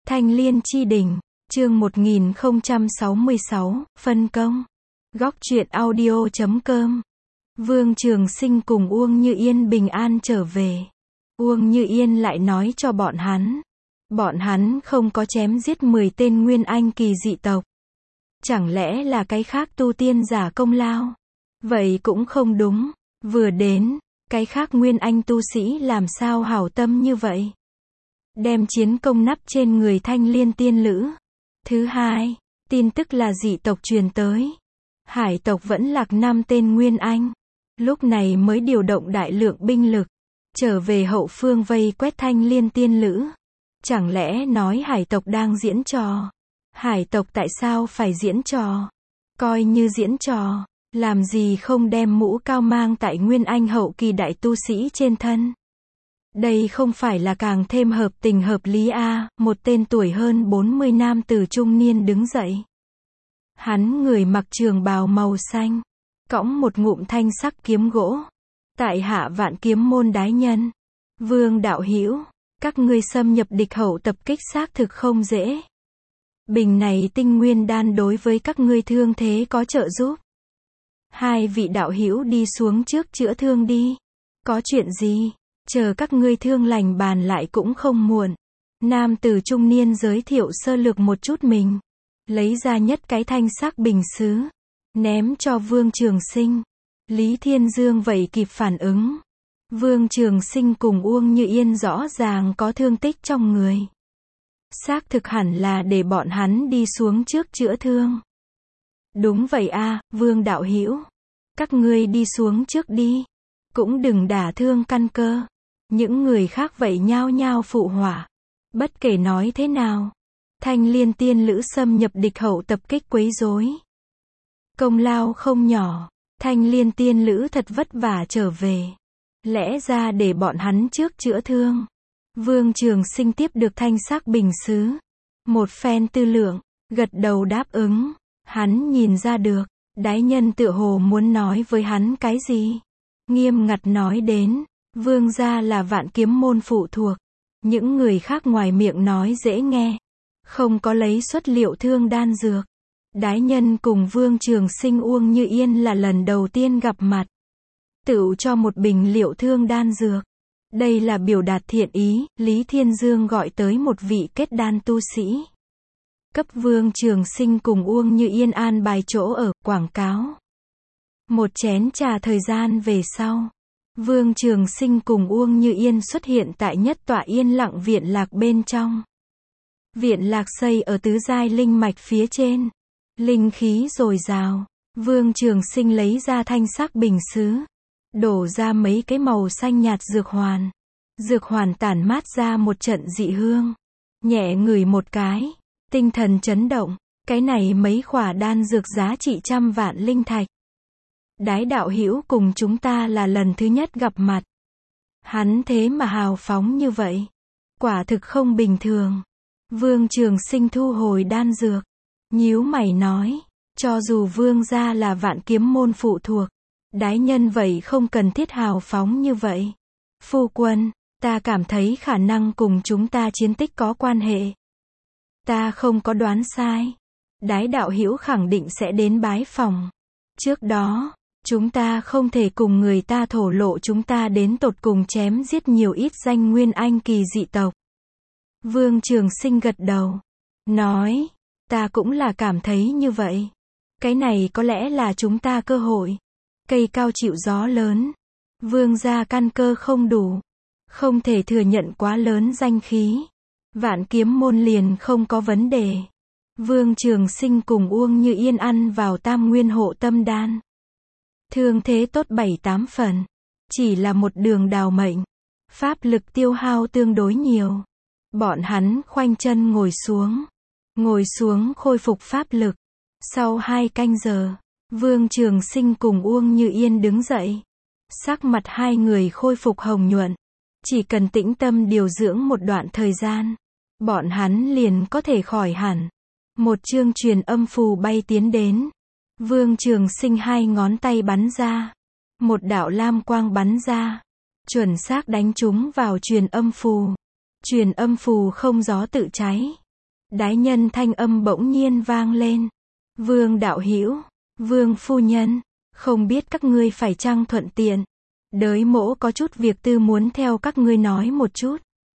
Thanh Liên Chi Đỉnh, chương 1066, phân công. Góc truyện audio.com. Vương Trường Sinh cùng Uông Như Yên bình an trở về. Uông Như Yên lại nói cho bọn hắn không có chém giết 10 tên nguyên anh kỳ dị tộc. Chẳng lẽ là cái khác tu tiên giả công lao? Vậy cũng không đúng, vừa đến, cái khác nguyên anh tu sĩ làm sao hảo tâm như vậy? Đem chiến công nắp trên người Thanh Liên tiên lữ. Thứ hai, tin tức là dị tộc truyền tới. Hải tộc vẫn lạc 5 tên nguyên anh. Lúc này mới điều động đại lượng binh lực, trở về hậu phương vây quét Thanh Liên tiên lữ. Chẳng lẽ nói hải tộc đang diễn trò? Hải tộc tại sao phải diễn trò? Coi như diễn trò, làm gì không đem mũ cao mang tại nguyên anh hậu kỳ đại tu sĩ trên thân? Đây không phải là càng thêm hợp tình hợp lý à? Một tên tuổi hơn 40 nam tử trung niên đứng dậy. Hắn người mặc trường bào màu xanh, cõng một ngụm thanh sắc kiếm gỗ. Tại hạ Vạn Kiếm môn đái nhân. Vương đạo hữu, các ngươi xâm nhập địch hậu tập kích xác thực không dễ. Bình này tinh nguyên đan đối với các ngươi thương thế có trợ giúp. Hai vị đạo hữu đi xuống trước chữa thương đi. Có chuyện gì? Chờ các ngươi thương lành bàn lại cũng không muộn. Nam tử trung niên giới thiệu sơ lược một chút mình. Lấy ra nhất cái thanh sắc bình sứ. Ném cho Vương Trường Sinh. Lý Thiên Dương vậy kịp phản ứng. Vương Trường Sinh cùng Uông Như Yên rõ ràng có thương tích trong người. Xác thực hẳn là để bọn hắn đi xuống trước chữa thương. Đúng vậy a, Vương đạo hữu. Các ngươi đi xuống trước đi. Cũng đừng đả thương căn cơ. Những người khác vậy nhao nhao phụ họa. Bất kể nói thế nào, Thanh Liên tiên lữ xâm nhập địch hậu tập kích quấy rối. Công lao không nhỏ, Thanh Liên tiên lữ thật vất vả trở về. Lẽ ra để bọn hắn trước chữa thương. Vương Trường Sinh tiếp được thanh sắc bình sứ. Một phen tư lượng, gật đầu đáp ứng. Hắn nhìn ra được, đái nhân tựa hồ muốn nói với hắn cái gì. Nghiêm ngặt nói đến, Vương gia là Vạn Kiếm môn phụ thuộc. Những người khác ngoài miệng nói dễ nghe. Không có lấy xuất liệu thương đan dược. Đái nhân cùng Vương Trường Sinh Uông Như Yên là lần đầu tiên gặp mặt. Tựu cho một bình liệu thương đan dược. Đây là biểu đạt thiện ý. Lý Thiên Dương gọi tới một vị kết đan tu sĩ. Cấp Vương Trường Sinh cùng Uông Như Yên an bài chỗ ở, quảng cáo. Một chén trà thời gian về sau, Vương Trường Sinh cùng Uông Như Yên xuất hiện tại nhất tọa yên lặng viện lạc bên trong. Viện lạc xây ở tứ giai linh mạch phía trên. Linh khí dồi dào. Vương Trường Sinh lấy ra thanh sắc bình sứ. Đổ ra mấy cái màu xanh nhạt dược hoàn. Dược hoàn tản mát ra một trận dị hương. Nhẹ ngửi một cái. Tinh thần chấn động. Cái này mấy khỏa đan dược giá trị trăm vạn linh thạch. Đái đạo hữu cùng chúng ta là lần thứ nhất gặp mặt. Hắn thế mà hào phóng như vậy. Quả thực không bình thường. Vương Trường Sinh thu hồi đan dược. Nhíu mày nói. Cho dù Vương gia là Vạn Kiếm môn phụ thuộc. Đái nhân vậy không cần thiết hào phóng như vậy. Phu quân, ta cảm thấy khả năng cùng chúng ta chiến tích có quan hệ. Ta không có đoán sai. Đái đạo hữu khẳng định sẽ đến bái phòng. Trước đó, chúng ta không thể cùng người ta thổ lộ chúng ta đến tột cùng chém giết nhiều ít danh nguyên anh kỳ dị tộc. Vương Trường Sinh gật đầu. Nói, ta cũng là cảm thấy như vậy. Cái này có lẽ là chúng ta cơ hội. Cây cao chịu gió lớn. Vương gia căn cơ không đủ. Không thể thừa nhận quá lớn danh khí. Vạn Kiếm môn liền không có vấn đề. Vương Trường Sinh cùng Uông Như Yên ăn vào tam nguyên hộ tâm đan. Thương thế tốt 7-8 phần. Chỉ là một đường đào mệnh. Pháp lực tiêu hao tương đối nhiều. Bọn hắn khoanh chân ngồi xuống. Ngồi xuống khôi phục pháp lực. Sau 2 canh giờ, Vương Trường Sinh cùng Uông Như Yên đứng dậy. Sắc mặt hai người khôi phục hồng nhuận. Chỉ cần tĩnh tâm điều dưỡng một đoạn thời gian, bọn hắn liền có thể khỏi hẳn. Một chương truyền âm phù bay tiến đến. Vương Trường Sinh 2 ngón tay bắn ra. Một đạo lam quang bắn ra. Chuẩn xác đánh trúng vào truyền âm phù. Truyền âm phù không gió tự cháy. Đái nhân thanh âm bỗng nhiên vang lên. Vương đạo hữu, Vương phu nhân, không biết các ngươi phải chăng thuận tiện. Đới mỗ có chút việc tư muốn theo các ngươi nói một chút.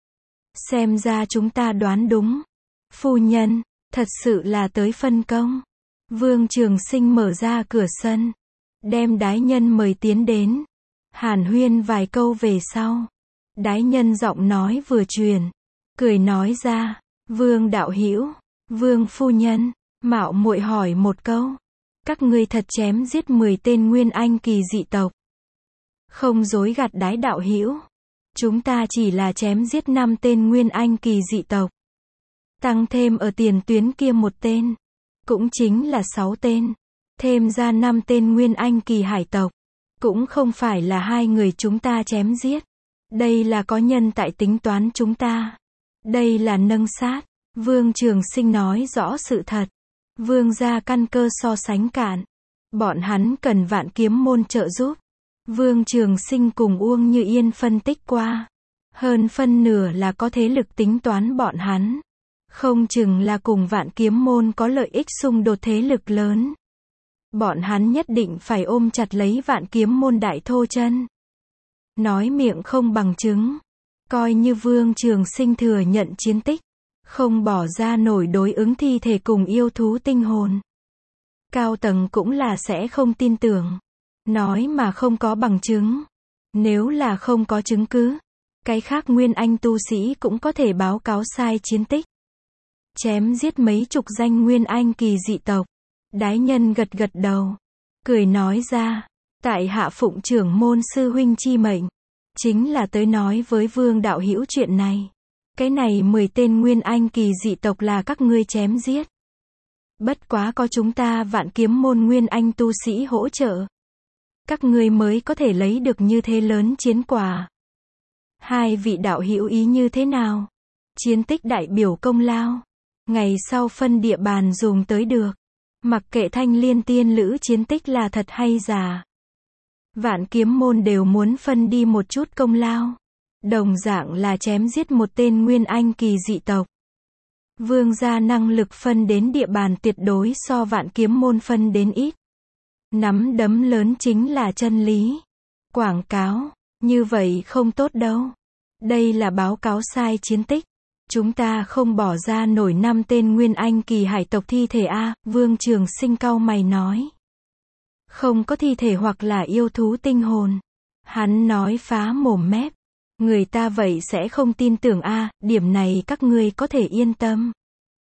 Xem ra chúng ta đoán đúng. Phu nhân, thật sự là tới phân công. Vương Trường Sinh mở ra cửa sân, đem đái nhân mời tiến đến. Hàn huyên vài câu về sau, đái nhân giọng nói vừa truyền, cười nói ra, Vương đạo hữu, Vương phu nhân, mạo muội hỏi một câu. Các ngươi thật chém giết 10 tên nguyên anh kỳ dị tộc? Không dối gạt đái đạo hữu. Chúng ta chỉ là chém giết 5 tên nguyên anh kỳ dị tộc. Tăng thêm ở tiền tuyến kia một tên. Cũng chính là 6 tên. Thêm ra 5 tên nguyên anh kỳ hải tộc. Cũng không phải là 2 người chúng ta chém giết. Đây là có nhân tại tính toán chúng ta. Đây là nâng sát. Vương Trường Sinh nói rõ sự thật. Vương gia căn cơ so sánh cạn. Bọn hắn cần Vạn Kiếm môn trợ giúp. Vương Trường Sinh cùng Uông Như Yên phân tích qua. Hơn phân nửa là có thế lực tính toán bọn hắn. Không chừng là cùng Vạn Kiếm môn có lợi ích xung đột thế lực lớn. Bọn hắn nhất định phải ôm chặt lấy Vạn Kiếm môn đại thô chân. Nói miệng không bằng chứng. Coi như Vương Trường Sinh thừa nhận chiến tích. Không bỏ ra nổi đối ứng thi thể cùng yêu thú tinh hồn. Cao tầng cũng là sẽ không tin tưởng. Nói mà không có bằng chứng. Nếu là không có chứng cứ, cái khác nguyên anh tu sĩ cũng có thể báo cáo sai chiến tích. Chém giết mấy chục danh nguyên anh kỳ dị tộc. Đái nhân gật gật đầu. Cười nói ra, tại hạ phụng trưởng môn sư huynh chi mệnh. Chính là tới nói với Vương đạo hữu chuyện này. Cái này 10 tên nguyên anh kỳ dị tộc là các ngươi chém giết. Bất quá có chúng ta Vạn Kiếm môn nguyên anh tu sĩ hỗ trợ. Các ngươi mới có thể lấy được như thế lớn chiến quả. Hai vị đạo hữu ý như thế nào? Chiến tích đại biểu công lao. Ngày sau phân địa bàn dùng tới được. Mặc kệ Thanh Liên tiên lữ chiến tích là thật hay giả. Vạn Kiếm môn đều muốn phân đi một chút công lao. Đồng dạng là chém giết một tên nguyên anh kỳ dị tộc. Vương gia năng lực phân đến địa bàn tuyệt đối so Vạn Kiếm môn phân đến ít. Nắm đấm lớn chính là chân lý. Quảng cáo, như vậy không tốt đâu. Đây là báo cáo sai chiến tích. Chúng ta không bỏ ra nổi 5 tên nguyên anh kỳ hải tộc thi thể a. Vương Trường Sinh cau mày nói. Không có thi thể hoặc là yêu thú tinh hồn. Hắn nói phá mồm mép. Người ta vậy sẽ không tin tưởng a. Điểm này các ngươi có thể yên tâm.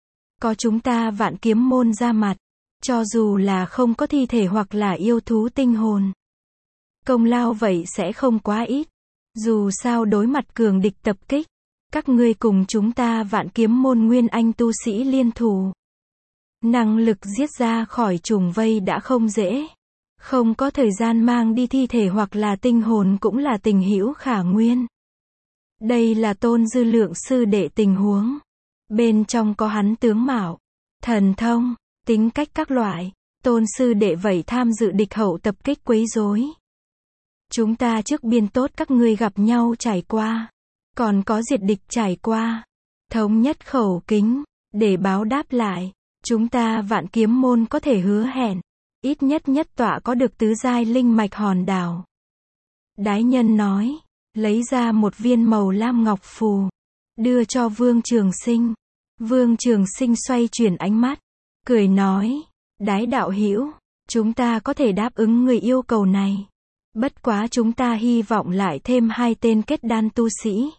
Có chúng ta Vạn Kiếm môn ra mặt. Cho dù là không có thi thể hoặc là yêu thú tinh hồn. Công lao vậy sẽ không quá ít. Dù sao đối mặt cường địch tập kích. Các ngươi cùng chúng ta Vạn Kiếm môn nguyên anh tu sĩ liên thủ. Năng lực giết ra khỏi trùng vây đã không dễ. Không có thời gian mang đi thi thể hoặc là tinh hồn cũng là tình hữu khả nguyên. Đây là Tôn Dư Lượng sư đệ tình huống. Bên trong có hắn tướng mạo, thần thông, tính cách các loại. Tôn sư đệ vậy tham dự địch hậu tập kích quấy rối. Chúng ta trước biên tốt các ngươi gặp nhau trải qua. Còn có diệt địch trải qua. Thống nhất khẩu kính. Để báo đáp lại. Chúng ta Vạn Kiếm môn có thể hứa hẹn. Ít nhất nhất tọa có được tứ giai linh mạch hòn đảo. Đái nhân nói. Lấy ra một viên màu lam ngọc phù. Đưa cho Vương Trường Sinh. Vương Trường Sinh xoay chuyển ánh mắt. Cười nói. Đái đạo hữu. Chúng ta có thể đáp ứng người yêu cầu này. Bất quá chúng ta hy vọng lại thêm 2 tên kết đan tu sĩ.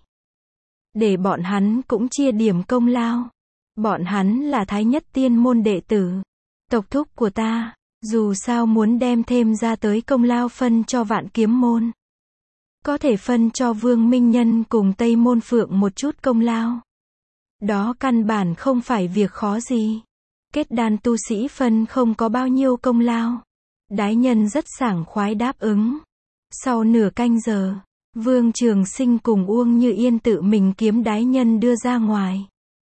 Để bọn hắn cũng chia điểm công lao. Bọn hắn là Thái Nhất Tiên môn đệ tử. Tộc thúc của ta. Dù sao muốn đem thêm ra tới công lao phân cho Vạn Kiếm môn. Có thể phân cho Vương Minh Nhân cùng Tây Môn Phượng một chút công lao. Đó căn bản không phải việc khó gì. Kết đan tu sĩ phân không có bao nhiêu công lao. Đái nhân rất sảng khoái đáp ứng. Sau nửa canh giờ, Vương Trường Sinh cùng Uông Như Yên tự mình kiếm đái nhân đưa ra ngoài.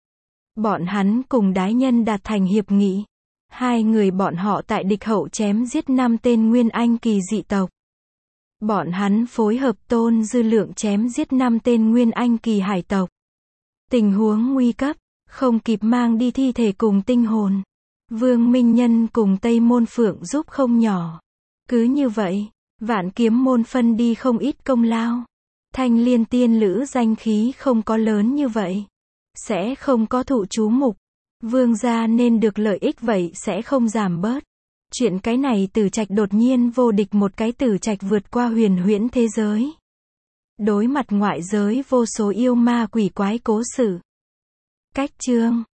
Bọn hắn cùng đái nhân đạt thành hiệp nghị. 2 người bọn họ tại địch hậu chém giết 5 tên nguyên anh kỳ dị tộc. Bọn hắn phối hợp Tôn Dư Lượng chém giết 5 tên nguyên anh kỳ hải tộc. Tình huống nguy cấp, không kịp mang đi thi thể cùng tinh hồn. Vương Minh Nhân cùng Tây Môn Phượng giúp không nhỏ. Cứ như vậy, Vạn Kiếm môn phân đi không ít công lao. Thanh Liên tiên lữ danh khí không có lớn như vậy, sẽ không có thụ chú mục. Vương gia nên được lợi ích vậy sẽ không giảm bớt. Chuyện cái này Tử Trạch đột nhiên vô địch, một cái Tử Trạch vượt qua huyền huyễn thế giới. Đối mặt ngoại giới vô số yêu ma quỷ quái cố sự. Cách chương